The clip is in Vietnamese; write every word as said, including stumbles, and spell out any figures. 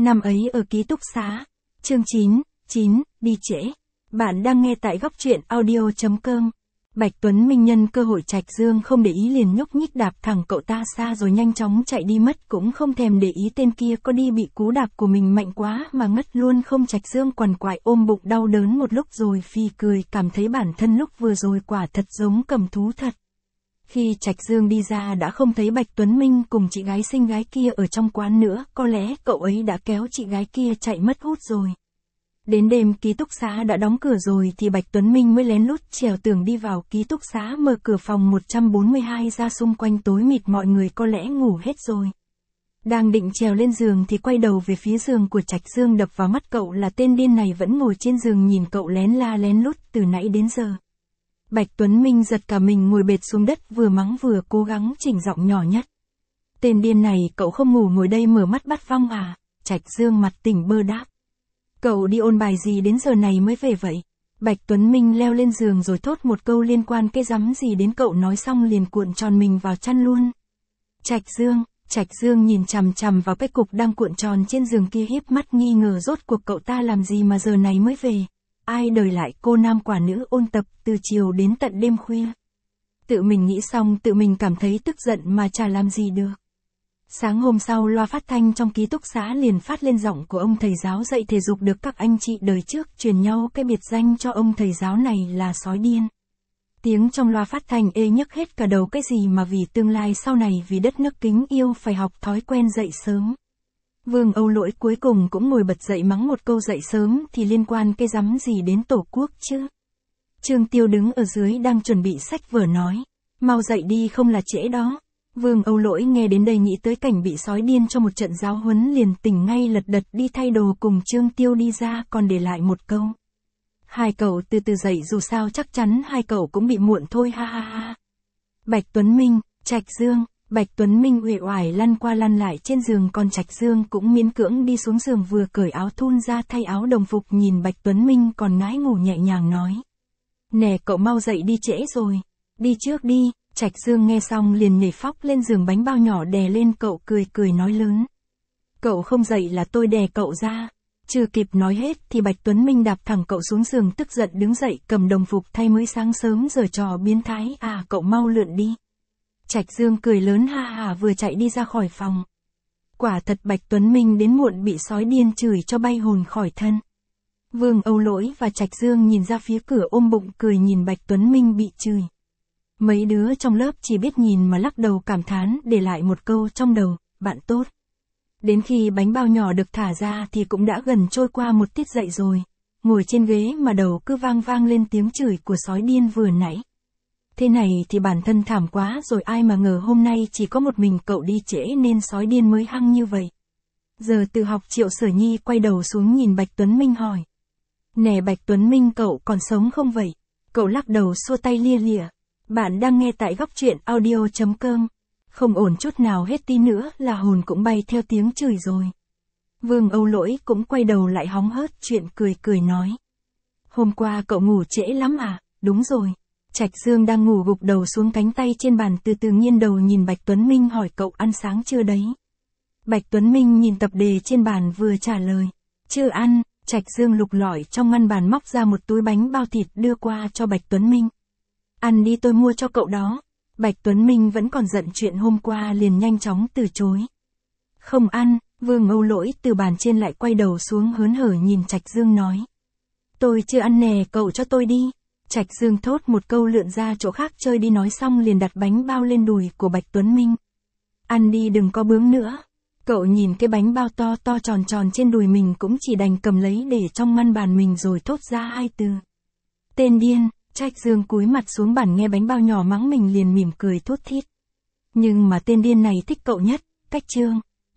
Năm ấy ở ký túc xá. Chương chín, chín, đi trễ. Bạn đang nghe tại góc truyện audio chấm com. Bạch Tuấn Minh nhân cơ hội Trạch Dương không để ý liền nhúc nhích đạp thẳng cậu ta xa rồi nhanh chóng chạy đi mất, cũng không thèm để ý tên kia có đi bị cú đạp của mình mạnh quá mà ngất luôn không. Trạch Dương quằn quại ôm bụng đau đớn một lúc rồi phì cười, cảm thấy bản thân lúc vừa rồi quả thật giống cầm thú thật. Khi Trạch Dương đi ra đã không thấy Bạch Tuấn Minh cùng chị gái xinh gái kia ở trong quán nữa, có lẽ cậu ấy đã kéo chị gái kia chạy mất hút rồi. Đến đêm ký túc xá đã đóng cửa rồi thì Bạch Tuấn Minh mới lén lút trèo tường đi vào ký túc xá, mở cửa phòng một trăm bốn mươi hai ra, xung quanh tối mịt, mọi người có lẽ ngủ hết rồi. Đang định trèo lên giường thì quay đầu về phía giường của Trạch Dương, đập vào mắt cậu là tên điên này vẫn ngồi trên giường nhìn cậu lén la lén lút từ nãy đến giờ. Bạch Tuấn Minh giật cả mình ngồi bệt xuống đất, vừa mắng vừa cố gắng chỉnh giọng nhỏ nhất. Tên điên này, cậu không ngủ ngồi đây mở mắt bắt vong à? Trạch Dương mặt tỉnh bơ đáp. Cậu đi ôn bài gì đến giờ này mới về vậy? Bạch Tuấn Minh leo lên giường rồi thốt một câu liên quan cái rắm gì đến cậu, nói xong liền cuộn tròn mình vào chăn luôn. Trạch Dương, Trạch Dương nhìn chằm chằm vào cái cục đang cuộn tròn trên giường kia, híp mắt nghi ngờ, rốt cuộc cậu ta làm gì mà giờ này mới về? Ai đời lại cô nam quả nữ ôn tập từ chiều đến tận đêm khuya. Tự mình nghĩ xong tự mình cảm thấy tức giận mà chả làm gì được. Sáng hôm sau, loa phát thanh trong ký túc xá liền phát lên giọng của ông thầy giáo dạy thể dục được các anh chị đời trước truyền nhau cái biệt danh cho ông thầy giáo này là sói điên. Tiếng trong loa phát thanh ê nhức hết cả đầu, cái gì mà vì tương lai sau này, vì đất nước kính yêu phải học thói quen dậy sớm. Vương Âu Lỗi cuối cùng cũng ngồi bật dậy mắng một câu, dậy sớm thì liên quan cái rắm gì đến Tổ quốc chứ. Trương Tiêu đứng ở dưới đang chuẩn bị sách vở nói, mau dậy đi không là trễ đó. Vương Âu Lỗi nghe đến đây nghĩ tới cảnh bị sói điên cho một trận giáo huấn liền tỉnh ngay, lật đật đi thay đồ cùng Trương Tiêu đi ra, còn để lại một câu. Hai cậu từ từ dậy, dù sao chắc chắn hai cậu cũng bị muộn thôi, ha ha ha. Bạch Tuấn Minh, Trạch Dương. Bạch Tuấn Minh uể oải lăn qua lăn lại trên giường, còn Trạch Dương cũng miễn cưỡng đi xuống giường, vừa cởi áo thun ra thay áo đồng phục, nhìn Bạch Tuấn Minh còn ngái ngủ nhẹ nhàng nói. Nè cậu mau dậy đi, trễ rồi. Đi trước đi. Trạch Dương nghe xong liền nhảy phóc lên giường, bánh bao nhỏ đè lên cậu, cười cười nói lớn. Cậu không dậy là tôi đè cậu ra. Chưa kịp nói hết thì Bạch Tuấn Minh đạp thẳng cậu xuống giường, tức giận đứng dậy cầm đồng phục thay mới sáng sớm giở trò biến thái à, cậu mau lượn đi. Trạch Dương cười lớn ha ha vừa chạy đi ra khỏi phòng. Quả thật Bạch Tuấn Minh đến muộn bị sói điên chửi cho bay hồn khỏi thân. Vương Âu Lỗi và Trạch Dương nhìn ra phía cửa ôm bụng cười nhìn Bạch Tuấn Minh bị chửi. Mấy đứa trong lớp chỉ biết nhìn mà lắc đầu cảm thán, để lại một câu trong đầu, bạn tốt. Đến khi bánh bao nhỏ được thả ra thì cũng đã gần trôi qua một tiết dậy rồi. Ngồi trên ghế mà đầu cứ vang vang lên tiếng chửi của sói điên vừa nãy. Thế này thì bản thân thảm quá rồi, ai mà ngờ hôm nay chỉ có một mình cậu đi trễ nên sói điên mới hăng như vậy. Giờ từ học Triệu Sở Nhi quay đầu xuống nhìn Bạch Tuấn Minh hỏi. Nè Bạch Tuấn Minh, cậu còn sống không vậy? Cậu lắc đầu xua tay lia lịa. Bạn đang nghe tại góc truyện audio chấm com. Không ổn chút nào hết, tí nữa là hồn cũng bay theo tiếng chửi rồi. Vương Âu Lỗi cũng quay đầu lại hóng hớt chuyện, cười cười nói. Hôm qua cậu ngủ trễ lắm à? Đúng rồi. Trạch Dương đang ngủ gục đầu xuống cánh tay trên bàn, từ từ nghiêng đầu nhìn Bạch Tuấn Minh hỏi, cậu ăn sáng chưa đấy? Bạch Tuấn Minh nhìn tập đề trên bàn vừa trả lời. Chưa ăn. Trạch Dương lục lọi trong ngăn bàn móc ra một túi bánh bao thịt đưa qua cho Bạch Tuấn Minh. Ăn đi, tôi mua cho cậu đó. Bạch Tuấn Minh vẫn còn giận chuyện hôm qua liền nhanh chóng từ chối. Không ăn. Vương Âu Lỗi từ bàn trên lại quay đầu xuống hớn hở nhìn Trạch Dương nói. Tôi chưa ăn nè, cậu cho tôi đi. Trạch Dương thốt một câu lượn ra chỗ khác chơi đi, nói xong liền đặt bánh bao lên đùi của Bạch Tuấn Minh. Ăn đi, đừng có bướng nữa. Cậu nhìn cái bánh bao to to tròn tròn trên đùi mình cũng chỉ đành cầm lấy để trong ngăn bàn mình rồi thốt ra hai từ. Tên điên. Trạch Dương cúi mặt xuống bàn nghe bánh bao nhỏ mắng mình liền mỉm cười thốt thít. Nhưng mà tên điên này thích cậu nhất, Cách Chương.